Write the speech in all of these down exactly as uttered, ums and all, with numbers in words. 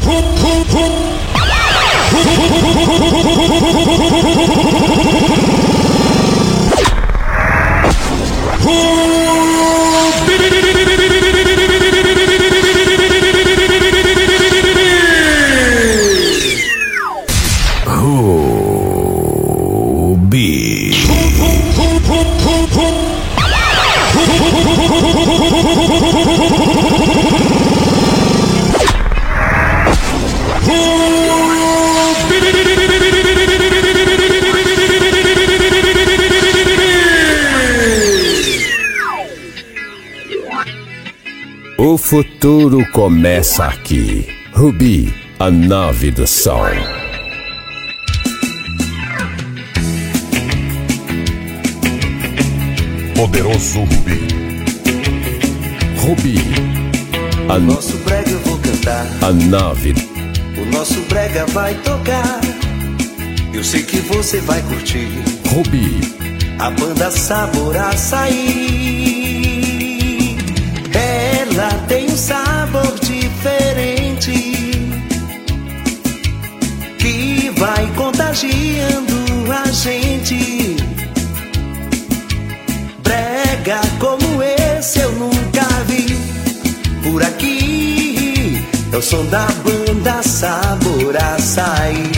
O futuro começa aqui. Rubi, a nave do som. Poderoso Rubi. Rubi, a o nosso brega eu vou cantar. A nave. O nosso brega vai tocar. Eu sei que você vai curtir. Rubi, a banda Sabor Açaí. Ela tem um sabor diferente que vai contagiando a gente. Brega como esse eu nunca vi por aqui. É o som da banda Sabor Açaí.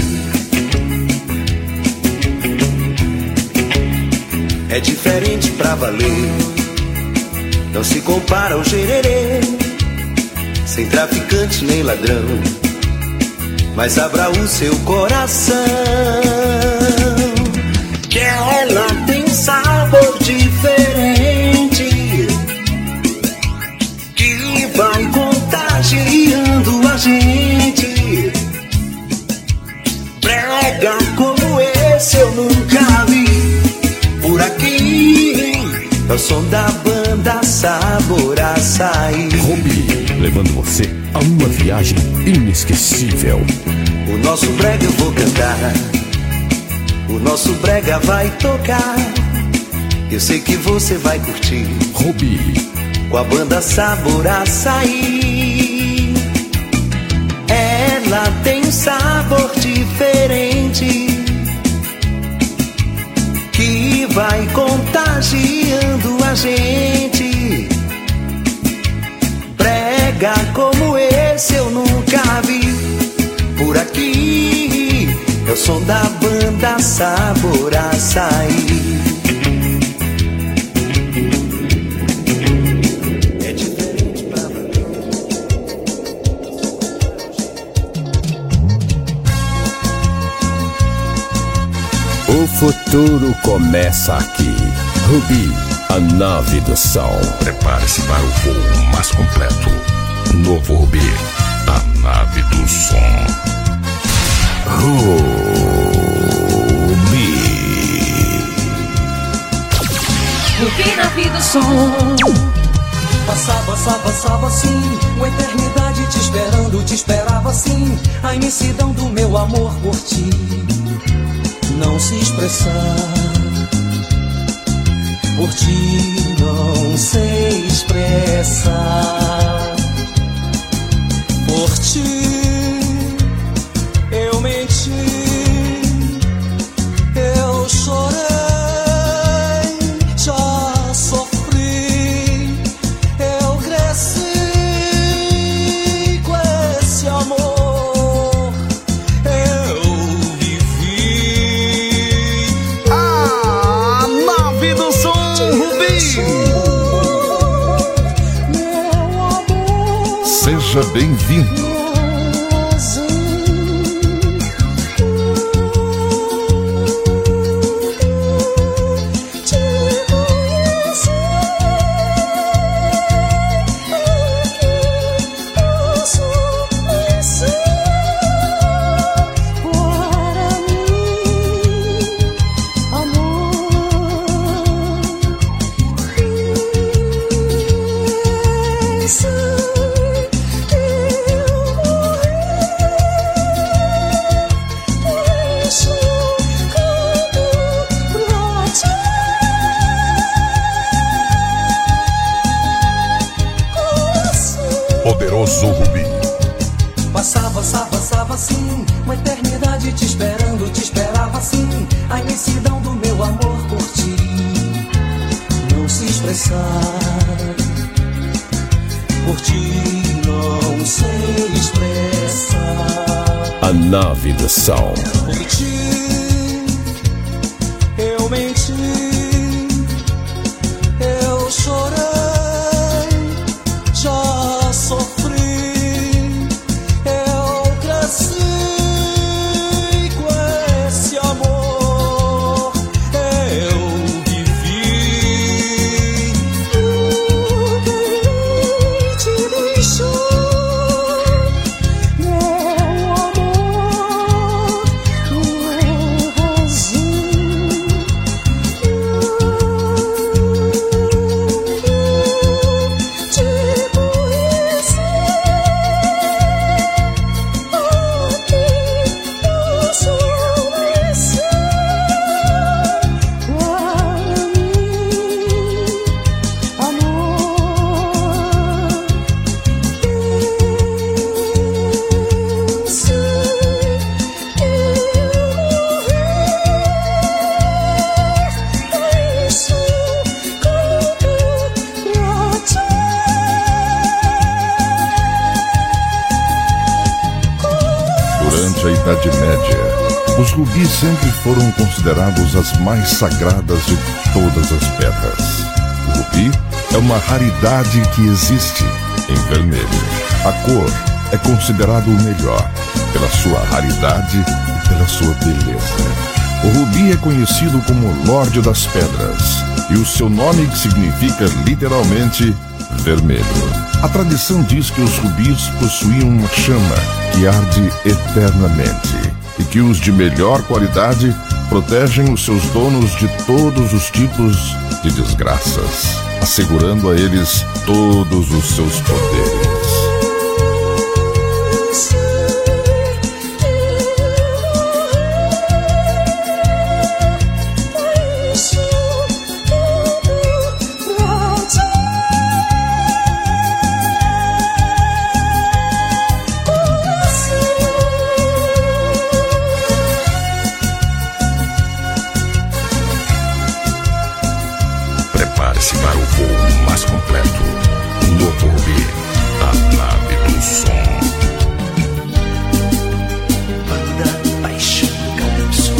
É diferente pra valer, não se compara ao gererê, sem traficante nem ladrão, mas abra o seu coração, que ela tem um sabor diferente que vai contagiando a gente. Brega como esse eu nunca vi por aqui. É o som da banda Sabor Açaí. Rubi, levando você a uma viagem inesquecível. O nosso brega eu vou cantar, o nosso brega vai tocar. Eu sei que você vai curtir. Rubi, com a banda Sabor Açaí. Ela tem um sabor diferente que vai contagiando a gente. Brega como esse eu nunca vi por aqui. É o som da banda Sabor Açaí. É diferente pra o futuro começa aqui. Rubi, a nave do som. Prepare-se para o voo mais completo. Novo Rubi, a nave do som. Rubi. Rubi, nave do som. Passava, passava, passava assim, uma eternidade te esperando, te esperava assim, a imensidão do meu amor por ti. Não se expressar, por ti não sei expressar. Por ti eu menti, eu chorei, já sofri, eu cresci com esse amor, eu vivi. A nave do som, Rubi. Seja bem-vindo. Poderoso Rubi. Passava, passava, passava assim, uma eternidade te esperando, te esperava assim, a imensidão do meu amor por ti. Não se expressar, por ti não sei expressar. A nave do som. Por ti eu menti, eu chorei, já sofri. Os rubis sempre foram considerados as mais sagradas de todas as pedras. O rubi é uma raridade que existe em vermelho. A cor é considerado o melhor pela sua raridade e pela sua beleza. O rubi é conhecido como Lorde das Pedras e o seu nome significa literalmente vermelho. A tradição diz que os rubis possuíam uma chama que arde eternamente e que os de melhor qualidade protegem os seus donos de todos os tipos de desgraças, assegurando a eles todos os seus poderes. Prepare-se para o voo mais completo. Novo Rubi, a nave do som. Banda Paixão Calypso.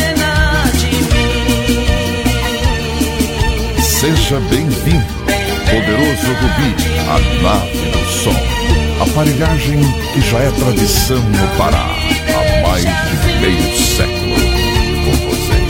Seja bem-vindo. poderoso Rubi, a nave do som. Aparelhagem que já é tradição no Pará há mais de meio século. Com vocês,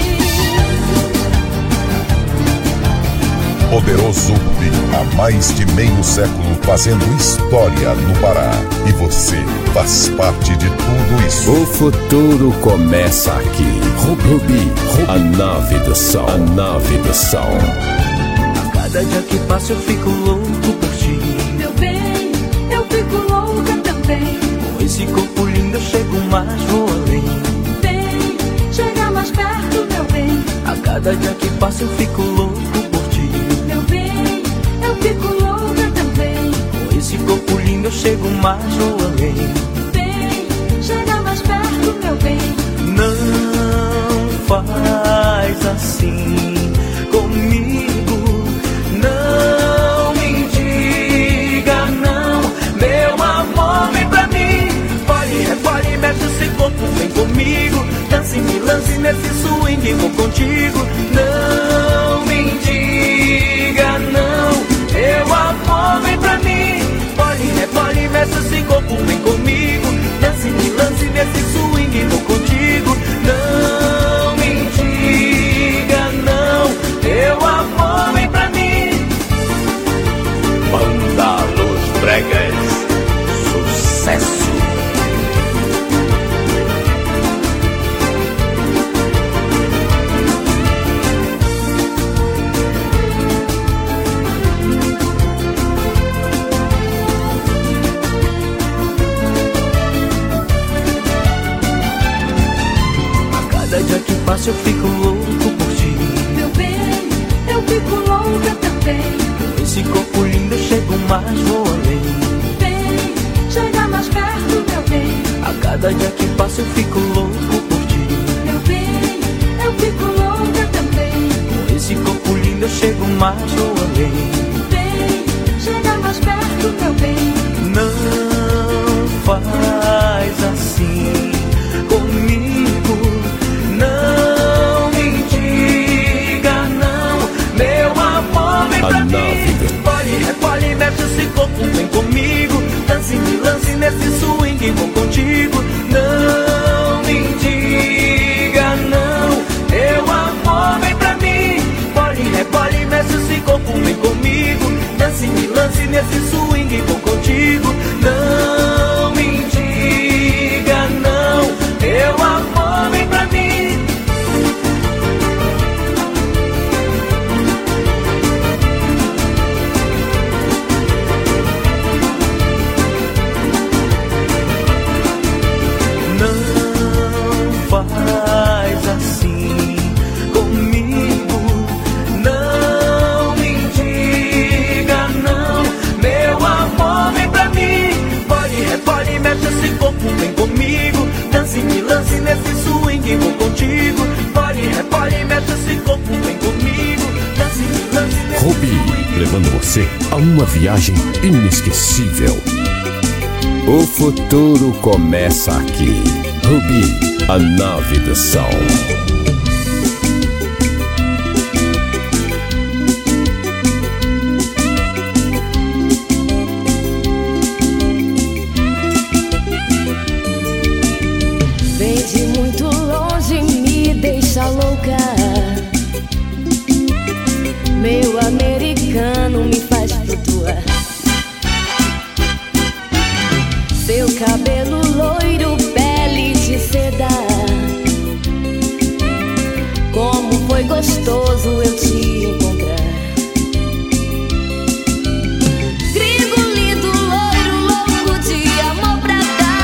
poderoso Rubi, há mais de meio século fazendo história no Pará. E você faz parte de tudo isso. O futuro começa aqui. Rubi, a nave do som, a nave do som. Cada dia que passa eu fico louco por ti. Meu bem, eu fico louca também. Com esse corpo lindo eu chego mais, vou além. Vem, chega mais perto, meu bem. A cada dia que passa eu fico louco por ti. Meu bem, eu fico louca também. Com esse corpo lindo eu chego mais, vou além. Vem, chega mais perto, meu bem. Não faz assim comigo. Não me diga não, meu amor, vem pra mim. Pode, repare, mexe esse corpo, vem comigo. Dance, me lance nesse swing, vou contigo. Não me diga não, meu amor, vem pra mim. Pode, repare, mexe esse corpo, vem comigo. Dance, me lance nesse swing, vou contigo. Não me diga não, meu amor, vem pra mim. Banda Los Bregas, sucesso. A cada dia que passa eu fico louco por ti. Meu bem, eu fico louca também. Esse corpo lindo eu chego mais, vou além. Vem, chega mais perto, meu bem. A cada dia que passa eu fico louco por ti. Meu bem, eu fico louca também. Com esse corpo lindo eu chego mais, vou além. Vem, chega mais perto, meu bem. Não faz assim comigo. Não me diga não, meu amor, vem pra mim. Pode, repare, mexe esse corpo, vem comigo. Dance, me lance nesse swing, vou contigo. Não me diga não, meu amor, vem pra mim. Pode, repare, mexe esse corpo, vem comigo. Dance, me lance nesse swing, vou contigo. Não me diga não, meu amor, vem pra mim. Faz assim comigo. Não me diga não, meu amor, vem pra mim. Pode, repare, mexe esse corpo, vem comigo. Dance, me lance nesse swing, vou contigo. Pode, repare, mexe esse corpo, vem comigo. Dance, me lance nesse Rubi, swing, levando você a uma viagem inesquecível. O futuro começa aqui. Rubi, a nave do som. Vem de muito longe, me deixa louca. Meu americano me faz flutuar. Seu cabelo loiro, pele de seda. Como foi gostoso eu te encontrar. Gringo lindo, loiro, louco de amor pra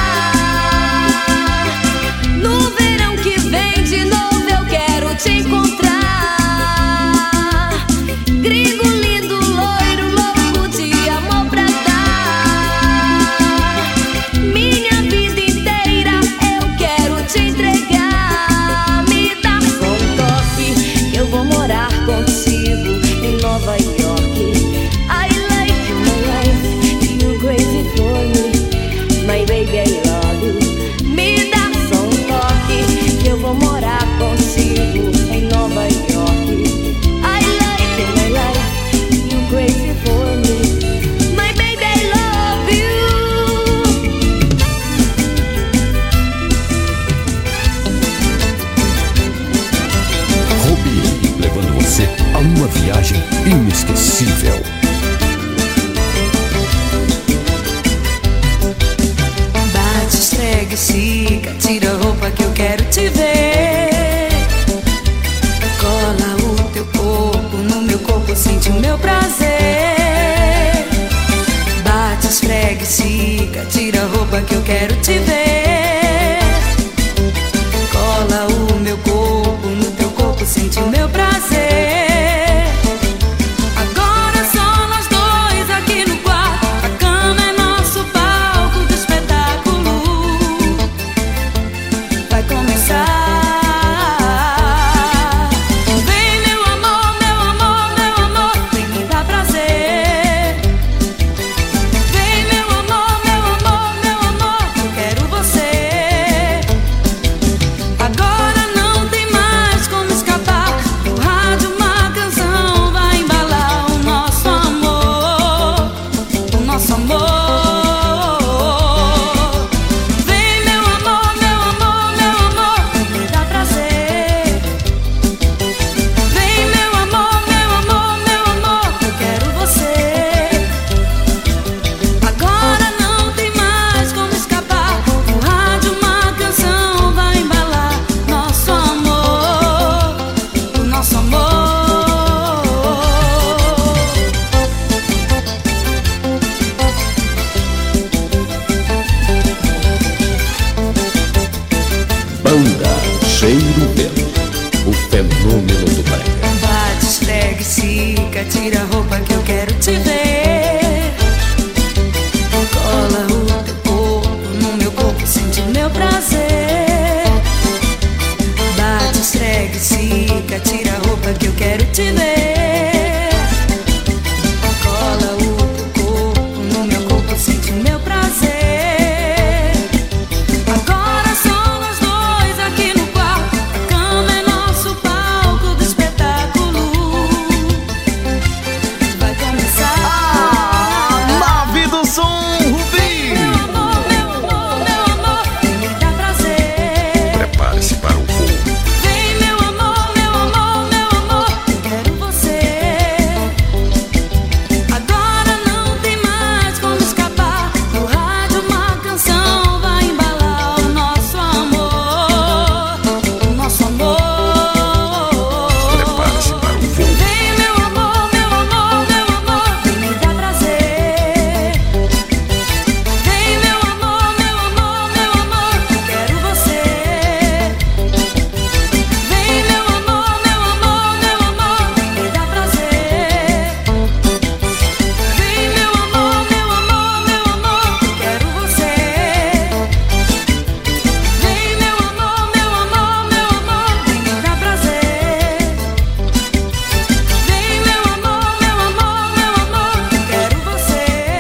dar. No verão que vem de novo eu quero te encontrar. Gringo lindo, loiro, louco de amor pra dar. Minha vida inteira eu quero te entregar. Me dá só um toque que eu vou morar uma viagem inesquecível. Bate, esfrega, estica, tira a roupa que eu quero te ver. Cola o teu corpo no meu corpo, sente o meu prazer. Bate, esfrega, estica, tira a roupa que eu quero te ver. Cola o meu corpo no teu corpo, sente o meu prazer. Agora só nós dois aqui no quarto. A cama é nosso palco do espetáculo. Vai começar. Vem meu amor, meu amor, meu amor, vem me dar prazer. Vem meu amor, meu amor, meu amor, eu quero você. Agora não tem mais como escapar. No rádio uma canção vai embalar o nosso amor, o nosso amor. Vem meu amor, meu amor, meu amor, vem me dar prazer. Vem meu amor, meu amor, meu amor, eu quero você. Agora não tem mais como escapar. No rádio uma canção vai embalar nosso amor, o nosso amor. Banda Cheiro Verde, o fenômeno do brega. Bate, esfrega, estica, tira a roupa que eu quero te ver. Cola o teu corpo no meu corpo, sente o meu prazer. Bate, esfrega, estica, tira a roupa que eu quero te ver. Cola o teu corpo no meu corpo, sente o meu prazer. Agora só nós dois aqui no quarto. A cama é nosso palco do espetáculo. Vai começar. Nave do som, Rubi. Meu amor, meu amor, meu amor, vem me dar prazer. Prepare-se para o voo. Vem meu amor, meu amor, meu amor, eu quero você. Agora não tem mais como escapar. No rádio uma canção vai embalar o nosso amor, o nosso amor. Prepare-se para o voo. Vem meu amor, meu amor, meu amor, vem me dar prazer. Vem meu amor, meu amor, meu amor, eu quero você. Vem meu amor, meu amor, meu amor, vem me dar prazer. Vem meu amor, meu amor, meu amor, eu quero você. Vem meu amor, meu amor, meu amor, vem me dar prazer. Vem meu amor, meu amor, meu amor, eu quero você.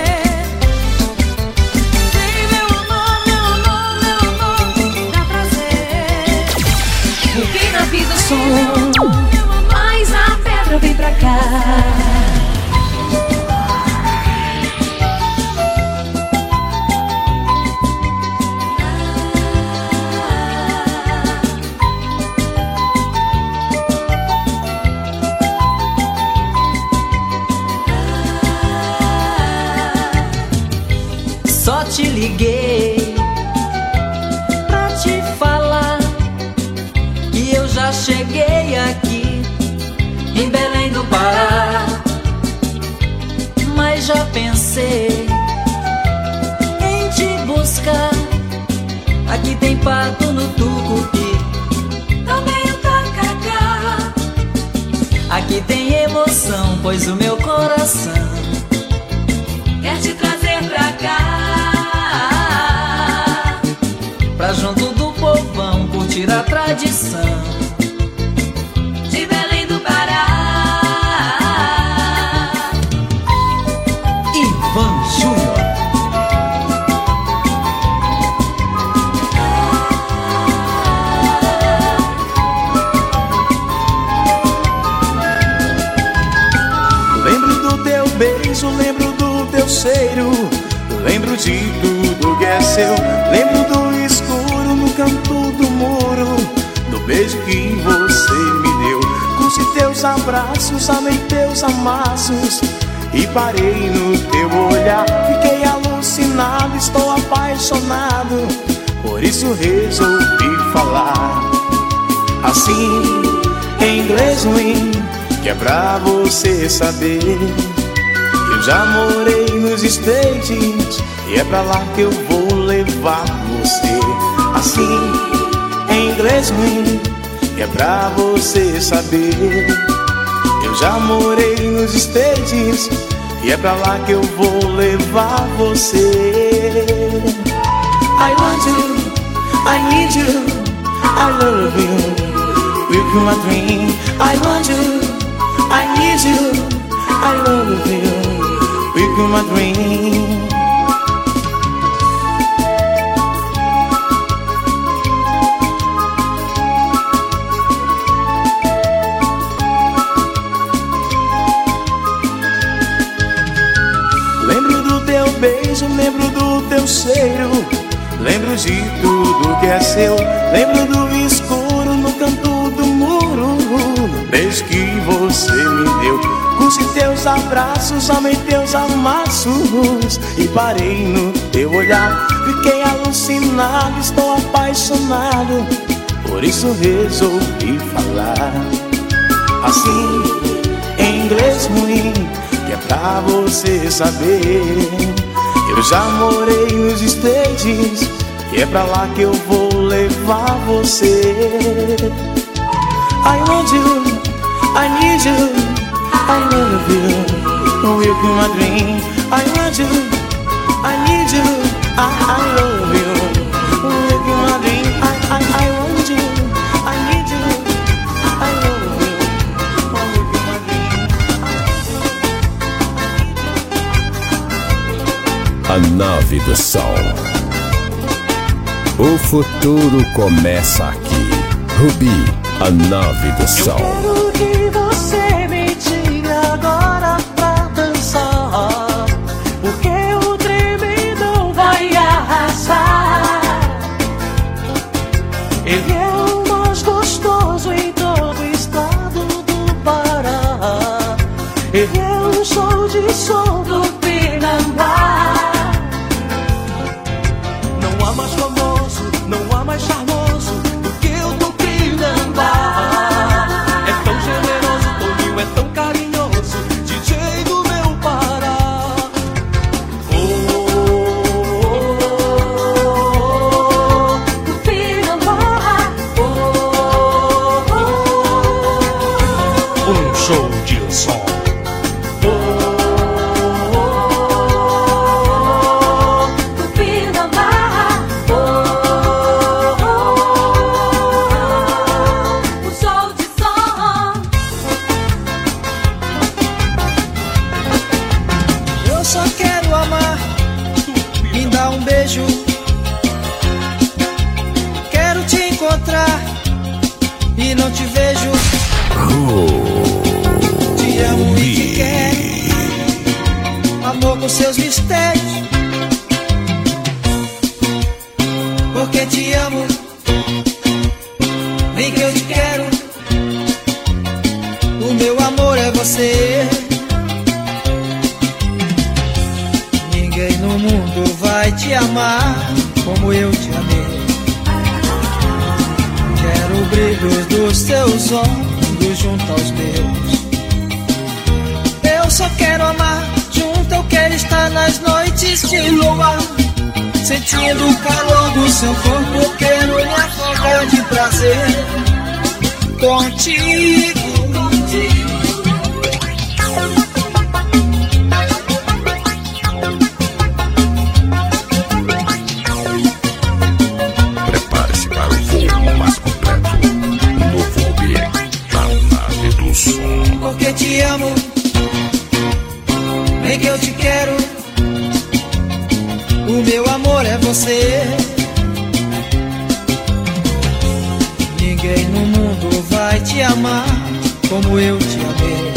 Vem meu amor, meu amor, meu amor, vem me dar prazer. Rubi na vida som, mas a pedra vem pra cá. Só te liguei pra te falar que eu já cheguei aqui em Belém do Pará. Mas já pensei em te buscar. Aqui tem pato no tucupi, também o tacacá. Aqui tem emoção, pois o meu coração Quer te trazer pra cá. pra junto do povão curtir a tradição De Belém do Pará. Ivan Júnior. Lembro do teu beijo, lembro do teu cheiro, lembro de tudo que é seu. Lembro do escuro no canto do muro, do beijo que você me deu. Como se teus teus abraços, amei teus amassos e parei no teu olhar. Fiquei alucinado, estou apaixonado, por isso resolvi falar assim, em inglês ruim, que é pra você saber. Eu já morei nos States e é pra lá que eu vou levar você. Assim, em inglês ruim, que é pra você saber. Eu já morei nos States e é pra lá que eu vou levar você. I want you, I need you, I love you, you're my dream. I want you, I need you, I love you, you're my dream. Lembro do teu beijo, lembro do teu cheiro, lembro de tudo que é seu. Lembro do escuro no canto do muro, no beijo que você me deu. Curti teus abraços, amei teus amassos e parei no teu olhar. Fiquei alucinado, estou apaixonado, por isso resolvi falar assim, em inglês ruim, que é pra você saber. Eu já morei nos States e é pra lá que eu vou levar você. I want you, I need you, I love you, you're my dream. I want you, I need you, I, I love you, you're my dream. I, I, I want you, I need you, I love you, you're my dream. A nave do sol. O futuro começa aqui. Rubi, a nave do sol. Eu quero que você me diga agora pra dançar, porque o tremendão vai arrasar. Ele é o mais gostoso em todo o estado do Pará. Ele é o show de som do Pinambá. Não há mais famoso, não há mais charmoso do que o Tupinambá. É tão generoso, Toninho é tão carinhoso, D J do meu Pará. Oh, oh, oh, oh, Tupinambá. Oh, oh, oh, um show de som. E não te vejo, oh, te amo e te quero, amor com seus mistérios, porque te amo, vem que eu te quero, o meu amor é você. Ninguém no mundo vai te amar como eu te amei. Quero o brilho dos teus ombros junto aos meus. Eu só quero amar junto, eu quero estar nas noites de lua, sentindo o calor do seu corpo. Eu quero me afogar de prazer contigo. Prepare-se para o voo mais completo. Novo Rubi, a nave do som. Porque te amo, vem que eu te quero, o meu amor é você. Ninguém no mundo vai te amar como eu te amei.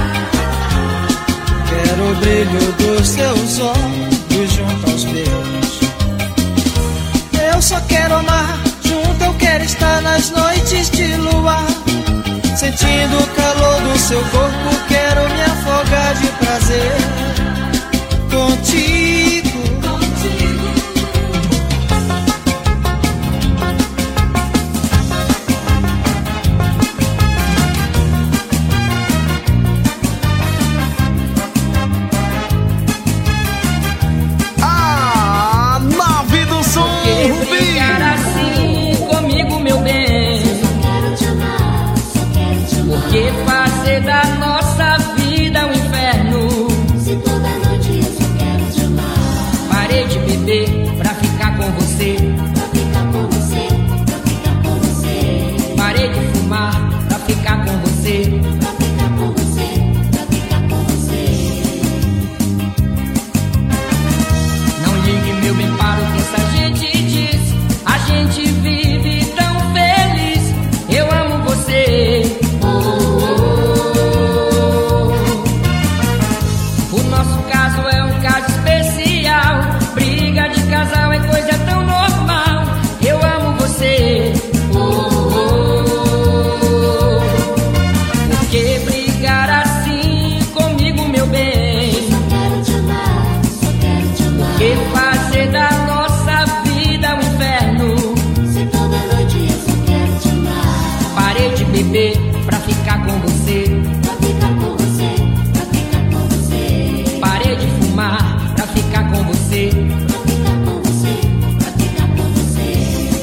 Quero o brilho dos seus olhos junto aos meus. Eu só quero amar junto, eu quero estar nas noites de lua, sentindo o calor do seu corpo quero me afogar de prazer. Contigo, contigo. A nave do som. Por que ficar assim comigo, meu bem? Por que fazer da nossa vida um inferno? Se toda noite eu só quero te amar. Parei de beber pra ficar com você. Pra ficar com você, pra ficar com você. Parei de fumar pra ficar com você. Pra ficar com você, pra ficar com você. Não ligue, meu bem, para o que essa gente diz. A gente vive tão feliz. Eu amo você. Oh, oh, oh. O nosso caso é um caso especial. Briga de casal é coisa tão normal. Eu amo você. oh, oh, oh. Por que brigar assim comigo, meu bem? Só quero te amar, só quero te amar. Por que fazer da nossa vida um inferno? Se toda noite eu só quero te amar. Parei de beber pra ficar com você. Pra ficar com você, pra ficar com você. Parei de fumar pra ficar com você. Pra ficar com você, pra ficar com você.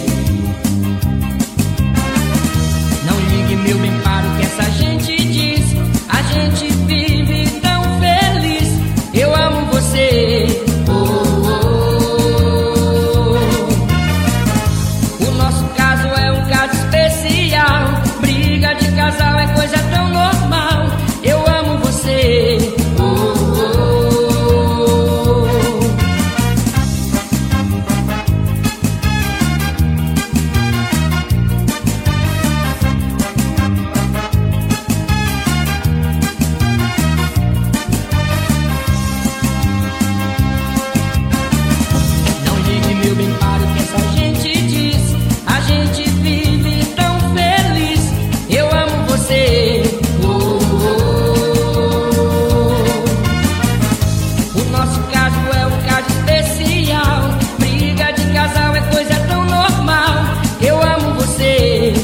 Não ligue, meu bem, para o que essa gente diz. A gente vive tão feliz. Eu amo você. Oh, oh, O nosso caso é um caso especial. Briga de casal é coisa tão normal. Eu amo você. oh, oh, Não ligue, meu bem, para o que essa gente diz. A gente vive tão feliz. Eu amo você. oh, oh. O nosso caso é um caso especial. Briga de casal é coisa tão normal. Eu amo você.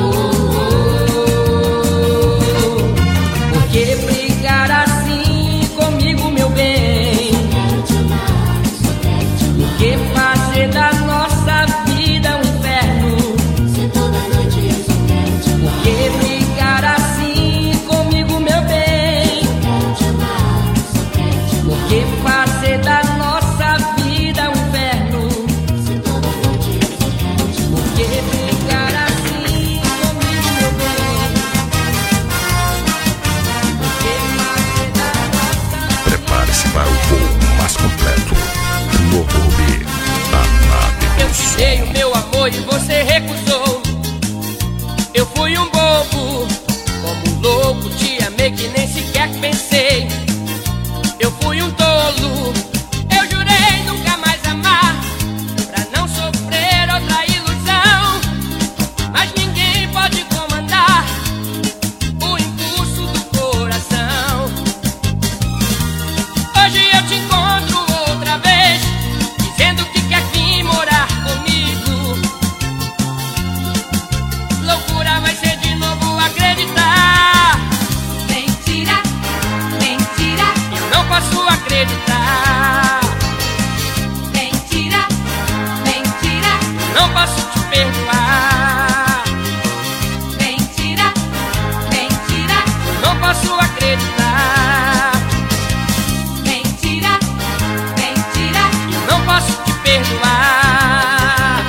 Por que brigar assim comigo, meu bem? Quero te amar, só quero te amar. Por que fazer da nossa vida um inferno? Se toda noite eu só quero te Por amar. que brigar assim comigo, meu bem? Quero te amar, só quero te Por amar. que fazer da nossa vida um inferno? Se toda noite eu só quero te amar. Por que brigar assim comigo, meu bem? Por que fazer da nossa... Prepare-se para o voo mais completo. No Rubi, a nave Eu do te som. dei o meu amor e você recusou. Eu fui um bobo, como um louco, te amei que nem sequer pensei. Eu fui um tolo, eu jurei nunca mais amar, pra não sofrer outra ilusão. Mas ninguém pode comandar o impulso do coração. Hoje eu te encontro outra vez, dizendo que quer vir morar comigo. Loucura vai ser de novo acreditar. Mentira, mentira, Eu não posso acreditar. mentira, mentira, Não posso te perdoar. mentira, mentira, Não posso acreditar. mentira, mentira. Não posso te perdoar.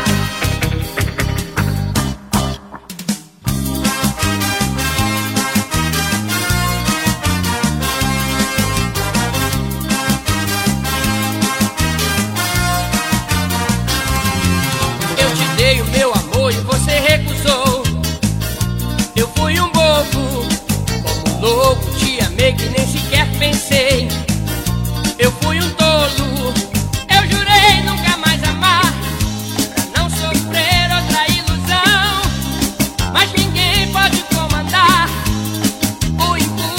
Eu te dei o meu amor e você recusou. Eu fui um bobo, como um louco, te amei que nem sequer pensei. Eu fui um tolo, eu jurei nunca mais amar, pra não sofrer outra ilusão. Mas ninguém pode comandar o impulso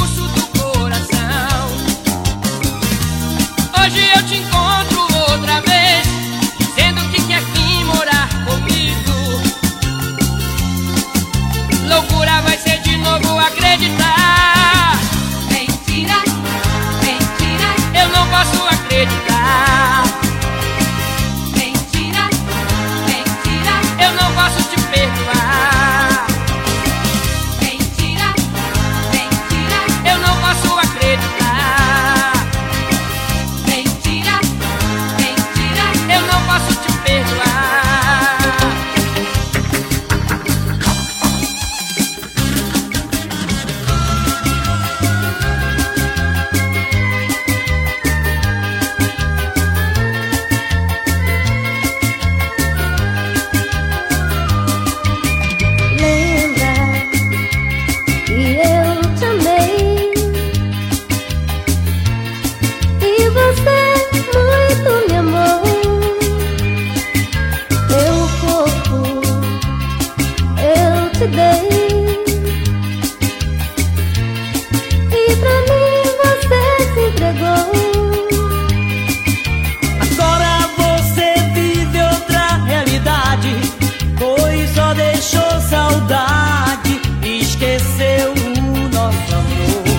esqueceu o nosso amor.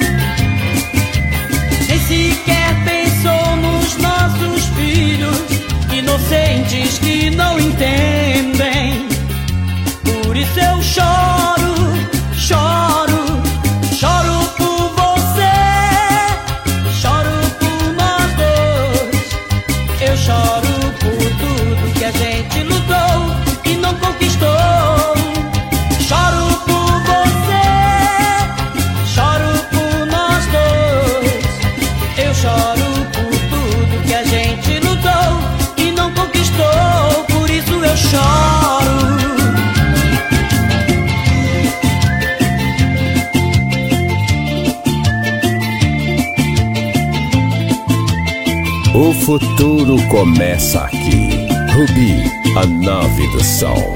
Nem sequer pensou nos nossos filhos, inocentes que não entendem. Por isso eu choro, choro, choro por você, choro por nós dois. Eu choro por tudo que a gente lutou e não conquistou. Choro por você, choro por nós dois. Eu choro por tudo que a gente lutou e não conquistou. Por isso eu choro. O futuro começa aqui. Rubi, a nave do sol.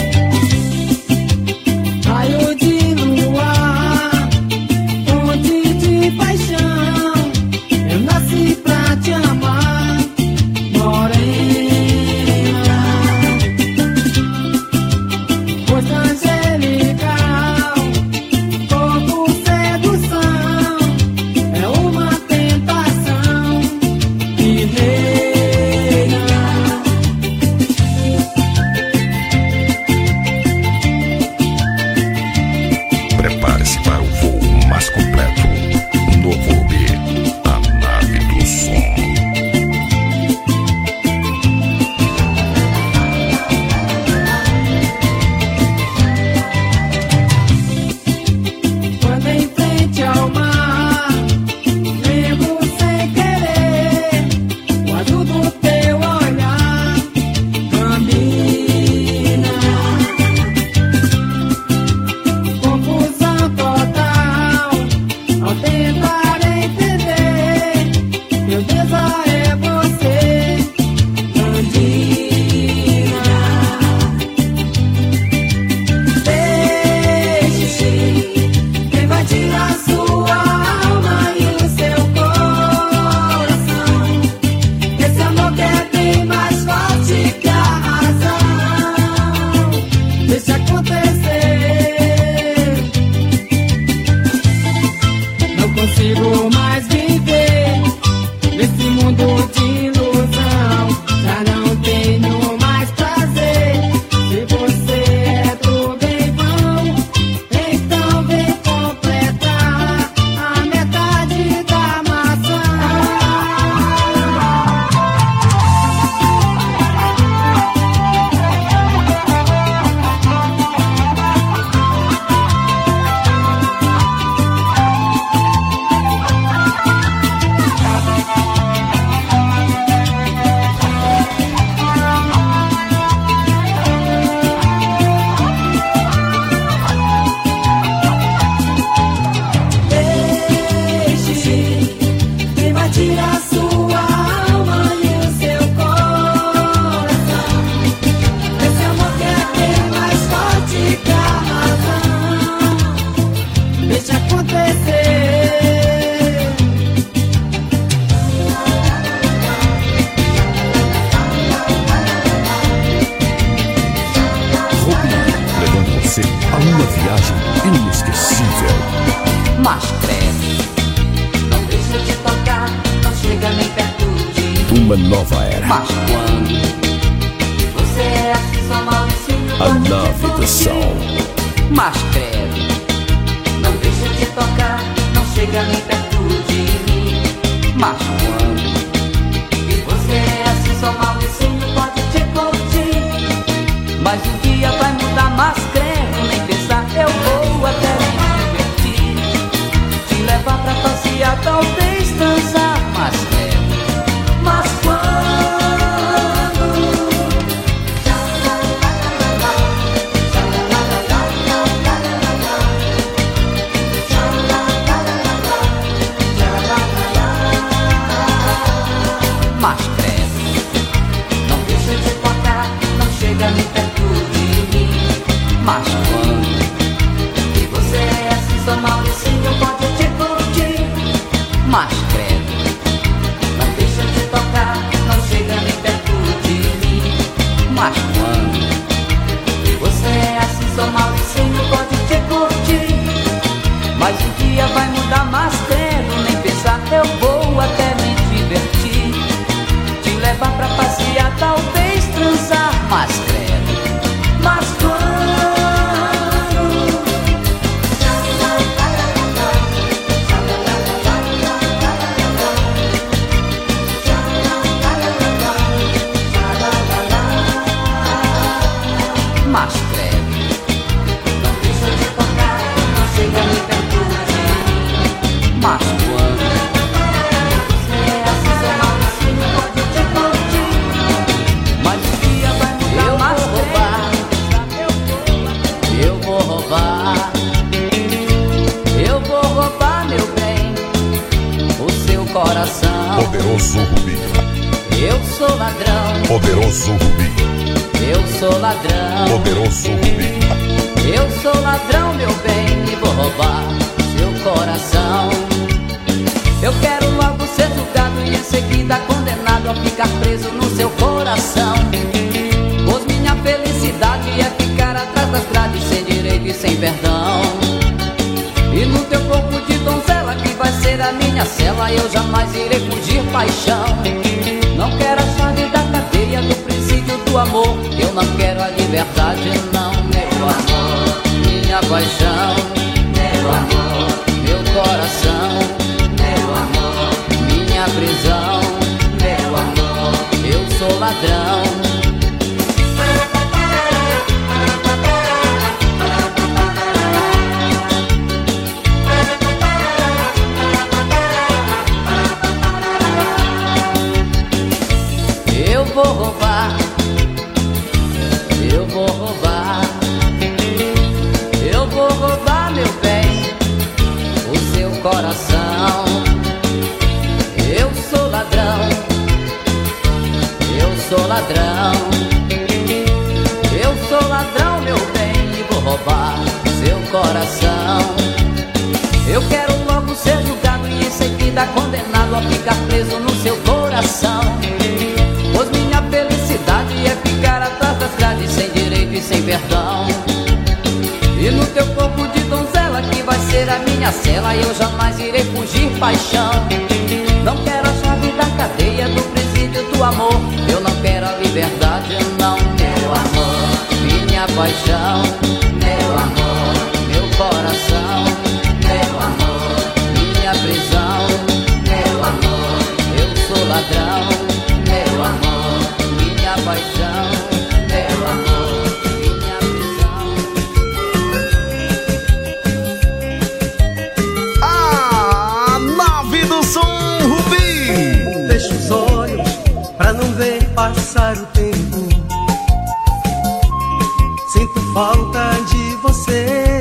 Raio de luar, fonte de paixão, eu nasci pra te amar, morena. Rosto angelical, corpo sedução, é uma tentação mineira. Prepare-se para o voo mais completo. Novo Rubi, a nave do som. Quando em frente ao mar, lembro sem querer o azul do teu olhar, caminha. Confusão total, ao tentar entender, meu Deus é você, Andina. Deixe quem vai tirar sua alma e o seu coração. Esse amor que é bem mais forte que a razão. Deixa acontecer. Não consigo mais viver nesse mundo de ilusão. Já não tenho mais prazer. Se você é tudo em vão, então vem completar a metade da maçã. Deixe quem vai tirar sua alma e o seu coração. Esse amor que é bem mais forte que a razão. Deixa acontecer. Rubi, levando você a uma viagem inesquecível. Mas credo, não deixa de tocar, não chega nem perto de mim. Uma nova era. Mas quando você é assim, só Mauricinho, A nave do sol. mas credo, não deixa de tocar, não chega nem perto de mim. Mas quando você é assim, só Mauricinho pode te curtir. Mas um dia vai mudar, mas credo, nem pensar, eu vou até me divertir, te levar pra passear, talvez dançar. Mas credo, mas quando mas credo, não deixa de tocar, não chega nem perto de mim. Mas quando e você é assim, só Mauricinho pode te curtir. Mas credo, não deixa de tocar, não chega nem perto de mim. Mas quando e você é assim, só Mauricinho pode te curtir. Mas um dia vai mudar, mas credo, nem pensar, eu vou até me divertir, te levar pra passear, talvez transar, mas credo, mas quando mas credo, não deixa de tocar, não chega nem perto de mim. Mas quando você é assim, seu maldito pode te curtir. Mas um dia vai mudar, eu mas vou roubar, eu vou roubar, eu vou roubar, meu bem, o seu coração. Poderoso Rubi. Eu sou ladrão. Poderoso Rubi. Eu sou ladrão. Poderoso Rubi. Eu sou ladrão, meu bem, e vou roubar seu coração. Eu quero logo ser julgado e em seguida condenado a ficar preso no seu coração. Pois minha felicidade é ficar atrás das grades sem direito e sem perdão. E no teu corpo de donzela que vai ser a minha cela, eu jamais irei fugir paixão. Não quero a chave da cadeia do presídio do amor, eu não quero a liberdade não, meu amor, minha paixão, meu amor, meu coração, meu amor, minha prisão, meu amor, eu sou ladrão. Eu vou roubar, eu vou roubar, eu vou roubar, meu bem, o seu coração. Eu sou ladrão, eu sou ladrão, eu sou ladrão, meu bem, e vou roubar seu coração. Eu quero logo ser julgado e em seguida condenado a ficar preso no seu coração. Pois minha felicidade é ficar atrás das grades sem direito e sem perdão. E no teu corpo de donzela que vai ser a minha cela, eu jamais irei fugir paixão. Não quero a chave da cadeia do presídio do amor, eu não quero a liberdade não, meu amor, minha paixão, meu amor, meu coração, meu amor, minha prisão, meu amor, eu sou ladrão, meu amor, minha paixão, meu amor, minha prisão. A nave do som Rubi. Fecho os olhos pra não ver passar o tempo. Sinto falta de você,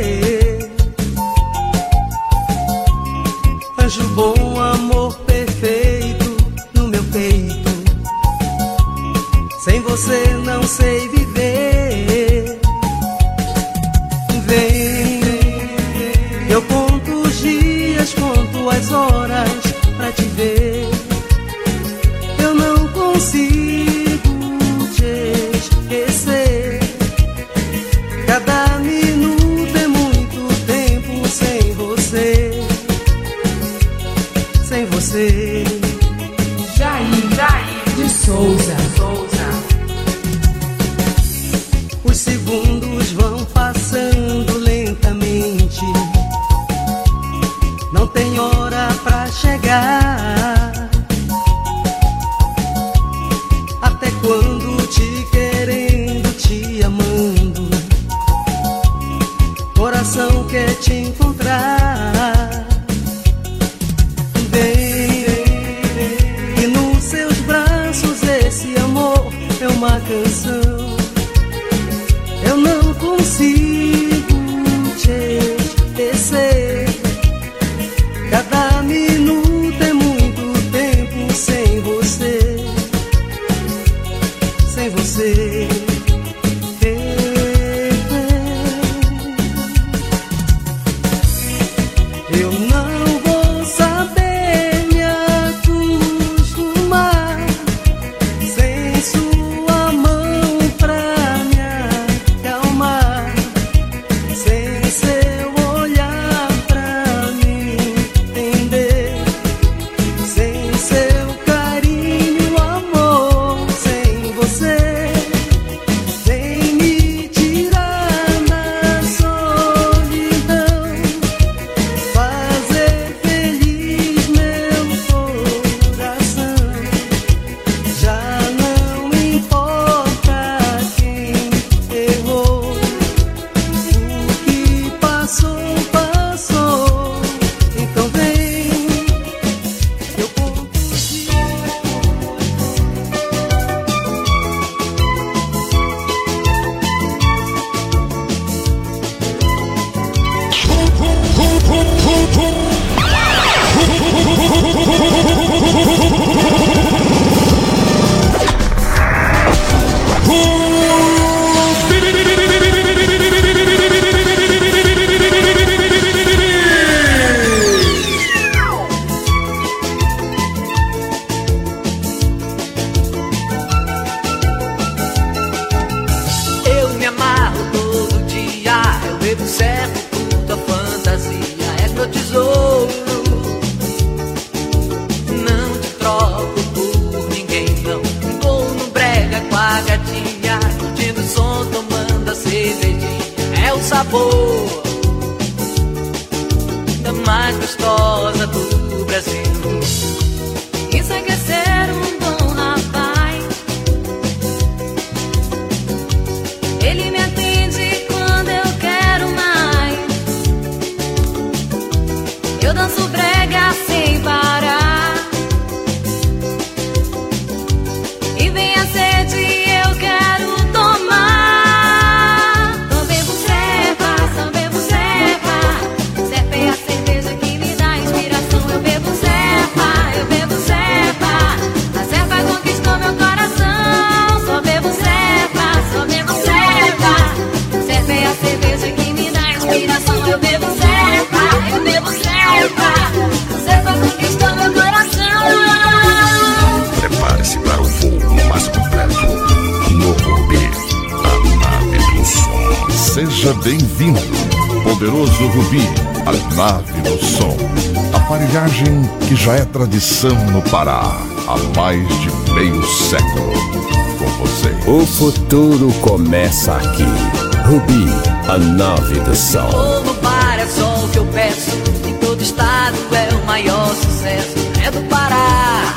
anjo bom, amor perfeito no meu peito. Sem você não sei viver. Vem, eu conto os dias, conto as horas pra te ver. Eu não consigo te esquecer. Cada minuto é muito tempo sem você, sem você. Jair, Jair de Souza. Os segundos vão passando lentamente, não tem hora pra chegar. Até quando te querendo, te amando, coração quer te encontrar. Vem, e nos seus braços esse amor é uma canção. Eu não consigo te esquecer. Cada minuto é muito tempo sem você, sem você. mais gostosa do Brasil. Isso é que é ser um bom rapaz. Ele me atende quando eu quero mais. Eu danço brega sem parar. E vem a sede, eu quero tomar. Só bebo serva, só bebo serva. Serva é a cerveja que me dá inspiração. Eu bebo serva, eu bebo serva. A serva conquistou meu coração. Só bebo serva, só bebo serva. Serva é a cerveja que me dá inspiração. Eu bebo serva, eu bebo serva. A serva conquistou meu coração. Prepare-se para o voo mais completo. No Rubi, a nave do som. Seja bem-vindo, poderoso Rubi, a nave do som. Aparelhagem que já é tradição no Pará há mais de meio século. Com vocês. O futuro começa aqui. Rubi, a nave do som. Novo Pará é só o que eu peço. Em todo estado é o maior sucesso. É do Pará.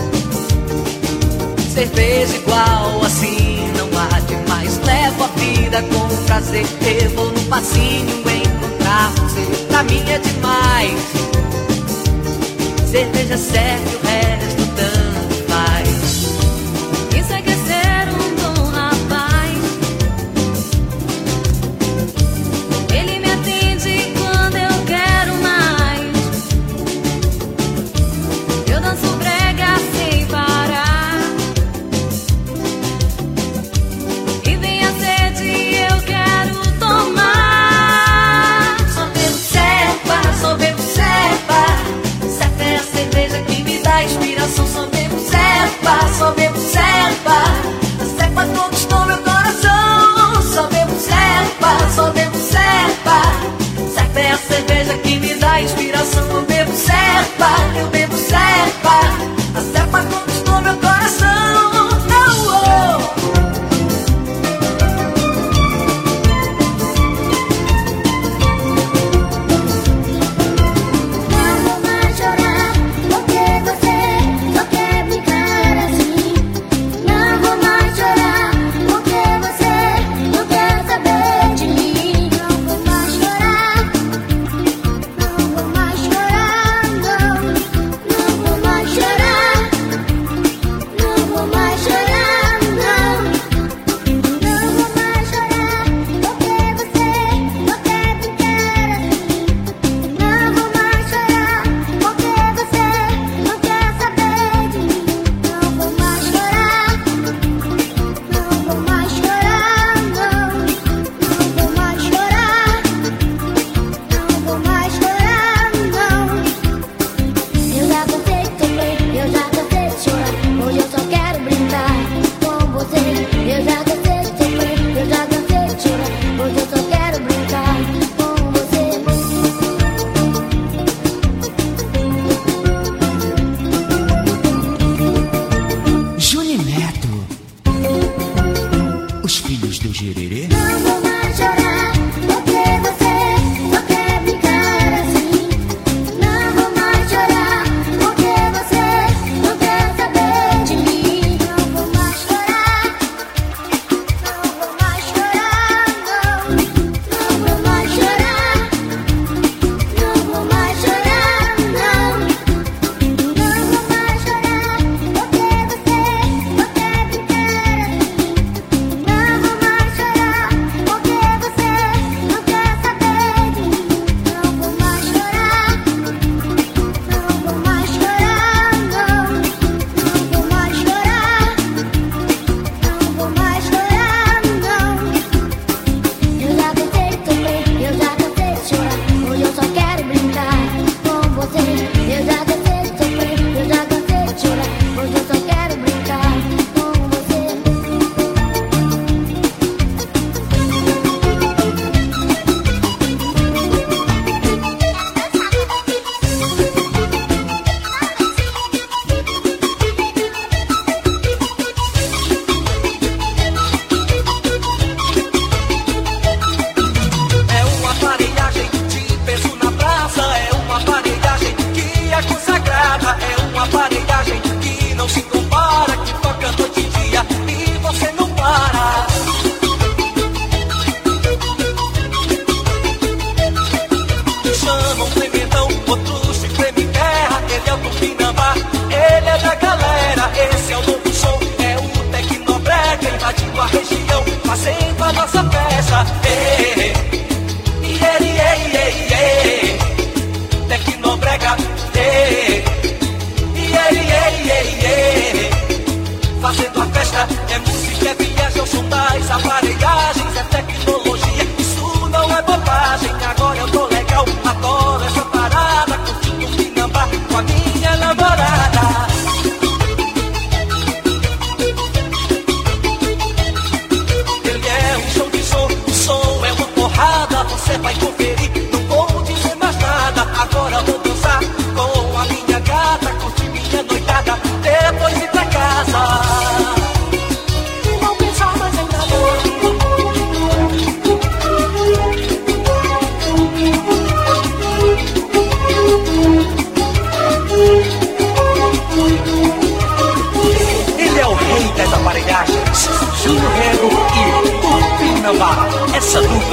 Cerveja igual assim não há demais. Levo a vida com prazer. Eu vou no passinho encontrar você. Pra mim é demais. Cerveja serve, o resto tanto faz. Isso é que é ser um bom rapaz. Ele me atende quando eu quero mais. Eu danço brega sem parar. E vem a sede, eu quero tomar. Só bebo serva, só bebo serva. Serva é a cerveja que me dá inspiração. Só bebo serva, só bebo serva. A serva conquistou meu coração. Só bebo serva, só bebo serva. Serva é a cerveja que me dá inspiração. Eu bebo serva, eu bebo serva. A serva conquistou meu coração. Oh, oh. Não vou mais chorar, porque você só quer brincar assim. Não vou mais chorar, porque você não quer saber de mim. Não vou mais chorar, não vou mais chorar, não, não vou mais chorar.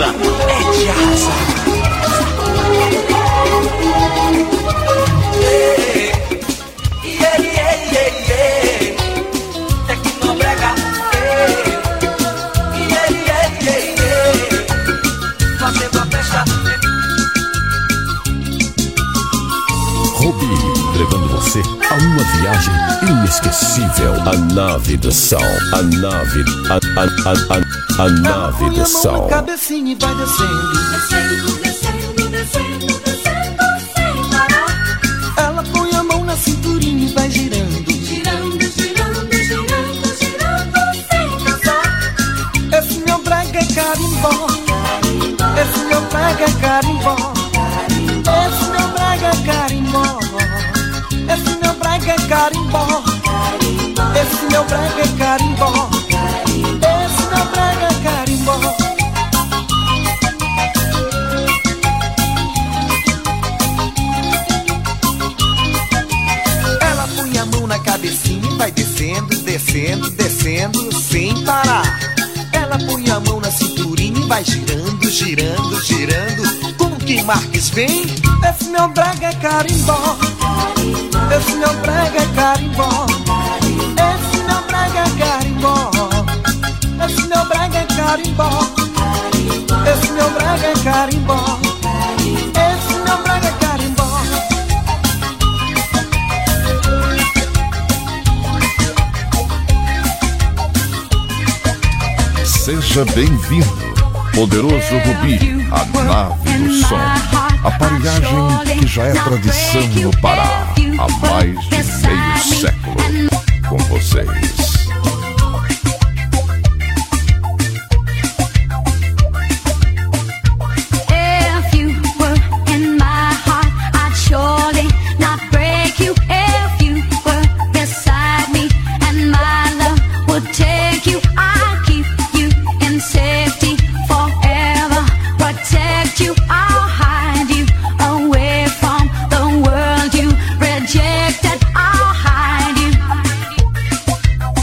é de arrasar. Rubi, levando você a uma viagem inesquecível. A nave do som, a nave, a, a, a, a, a nave do som. A cabecinha e vai descendo, Descendo, descendo, descendo, descendo, sem parar. ela põe a mão na cinturinha e vai girando, Girando, girando, girando, girando, sem cansar. esse meu brega é carimbó, esse meu brega é carimbó, esse meu brega é carimbó, esse meu brega é carimbó, esse meu brega é carimbó, esse meu brega é carimbó. Ela põe a mão na cabecinha e vai descendo, descendo, descendo, sem parar. Ela põe a mão na cinturinha e vai girando, girando, girando. Como que Marques vem? Esse meu brega é carimbó, esse meu brega é carimbó, esse meu brega é carimbó, esse meu brega é carimbó, esse meu brega é carimbó, esse meu brega é carimbó. Seja bem-vindo, poderoso Rubi, a nave do som. Aparelhagem que já é tradição no Pará há mais de meio século. Com vocês. If you were in my heart, I'd surely not break you. If you were beside me and my love would take you, I'll keep you in safety forever, protect you, I'll hide you away from the world you rejected, I'll hide you.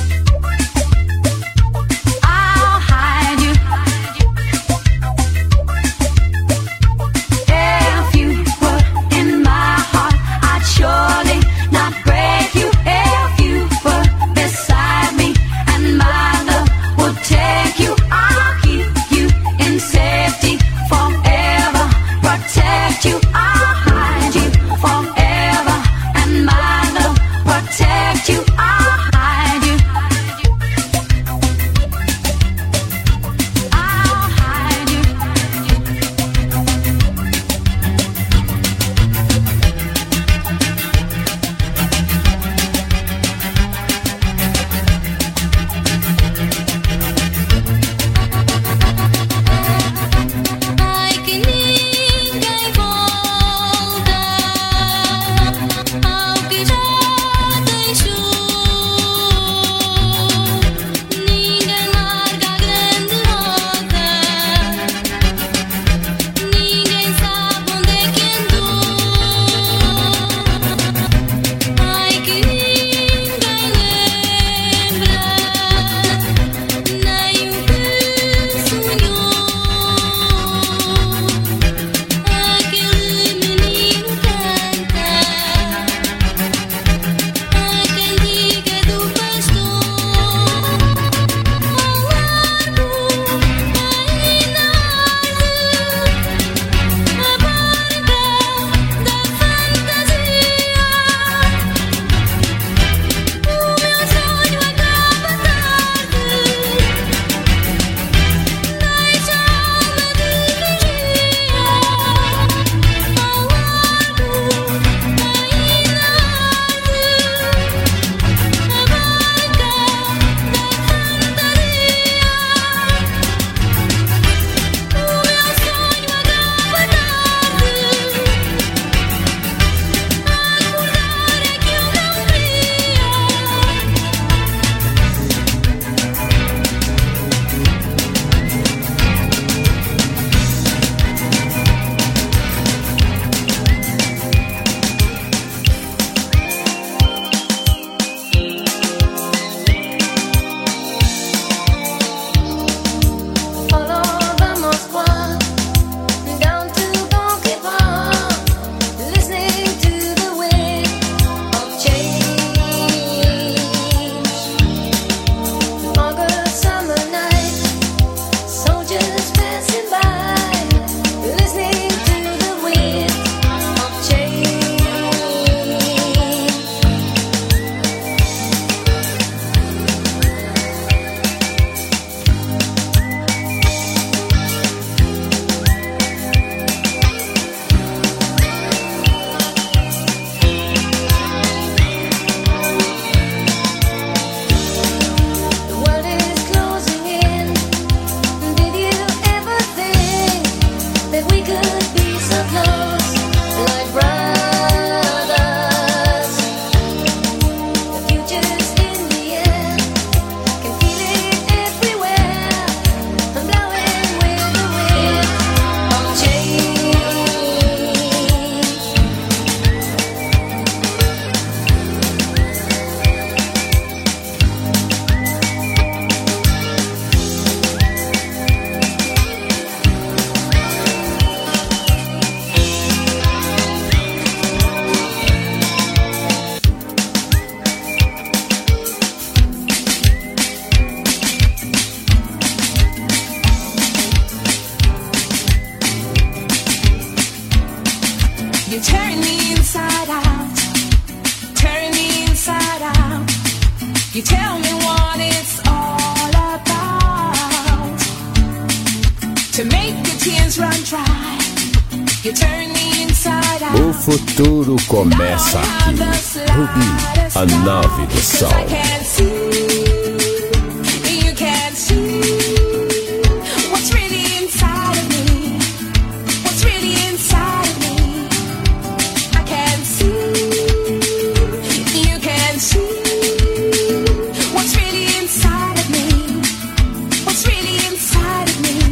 You turn me inside out, turn me inside out. You tell me what it's all about. To make the tears run dry, you turn me inside out. O futuro começa aqui. Rubi, a nave do sol. I can't see, you can't see what's really inside of me. What's really inside of me. I can't see, you can't see what's really inside of me. What's really inside of me.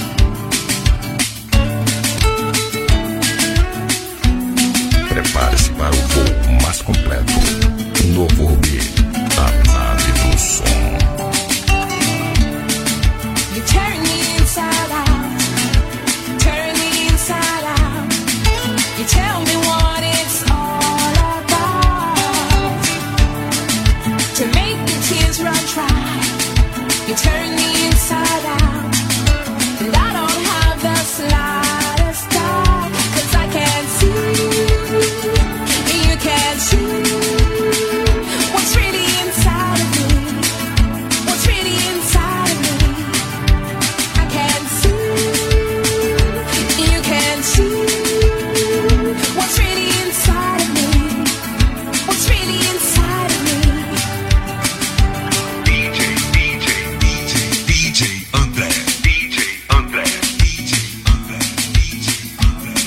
Prepare-se para o voo mais completo. Novo Rubi, a nave do som. You turn me inside out, turn me inside out. You tell me what it's all about. To make the tears run dry, you turn me inside out. And I don't have the slightest doubt, 'cause I can't see, you can't see what's really inside of me. What's really inside of me. I can't see, you can't see what's really inside of me. What's really inside of me. D J, D J, D J, D J André, D J André, D J André, D J André,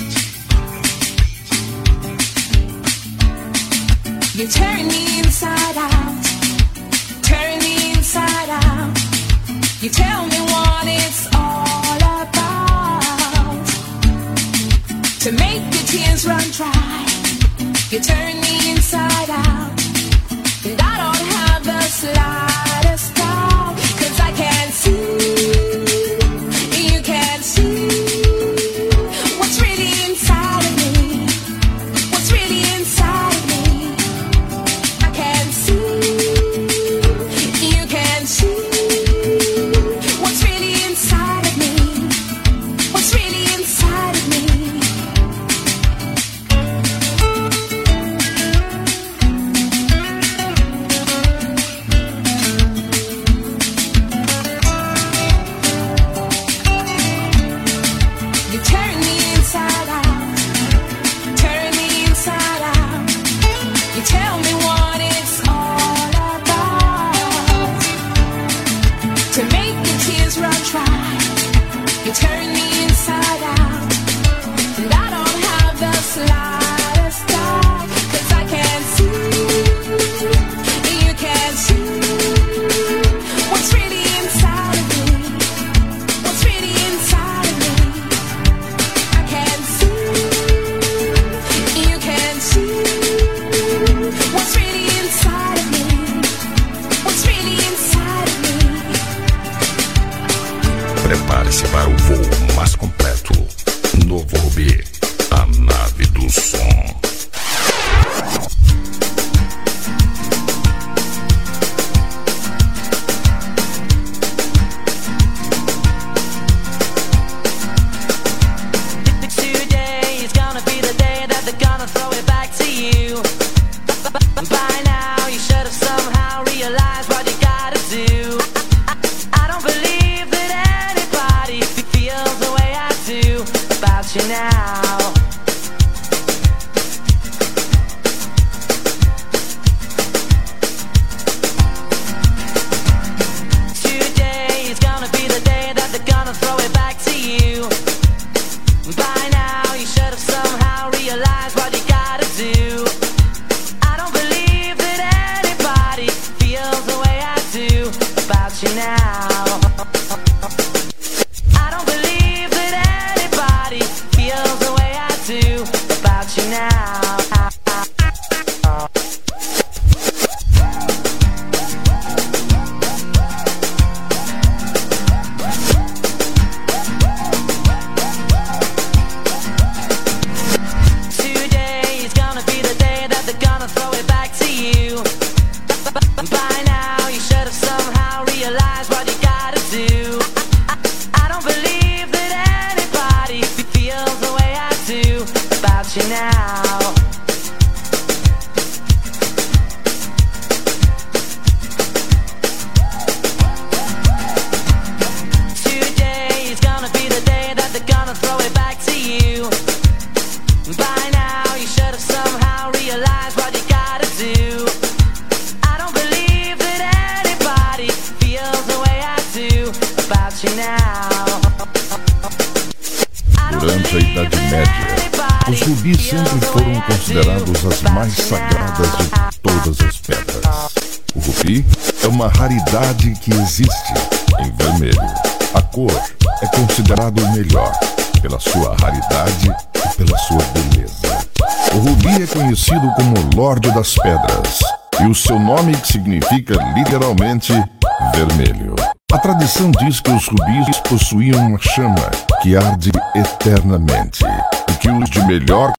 You turn me inside out, turn me inside out. You tell me what it's all about. To make the tears run dry, you turn me inside out. And I don't have the slightest doubt, 'cause I can't see, you can't see what's really inside of me. What's really inside of me. I can't see, you can't see what's really inside of me. What's really inside of me. You turn me inside out, turn me inside out. You tell me what it's all about. To make the tears run dry, you turn me inside out. And I don't have the slightest doubt, 'cause I can't see, you can't see what's really inside of me. What's really inside of me. I can't see, you can't see what's really inside of me. What's really inside of me. Prepare-se para o voo mais completo. Novo Rubi, a nave do som. Today is gonna be the day that they're gonna throw it back to you. By now you should have somehow realized what you gotta do. I, I don't believe that anybody feels the way I do about you now. Today is gonna be the day that they're gonna throw it back to you. By now you should have somehow realized what you gotta about you now. Today is gonna be the day that they're gonna throw it back to you. By now you should have somehow realized what you gotta do. I don't believe that anybody feels the way I do about you now. Durante a Idade Média, os rubis sempre foram considerados as mais sagradas de todas as pedras. O rubi é uma raridade que existe em vermelho. A cor é considerada o melhor pela sua raridade e pela sua beleza. O rubi é conhecido como Lorde das Pedras, e o seu nome significa literalmente vermelho. A tradição diz que os rubis possuíam uma chama que arde eternamente e que os de melhor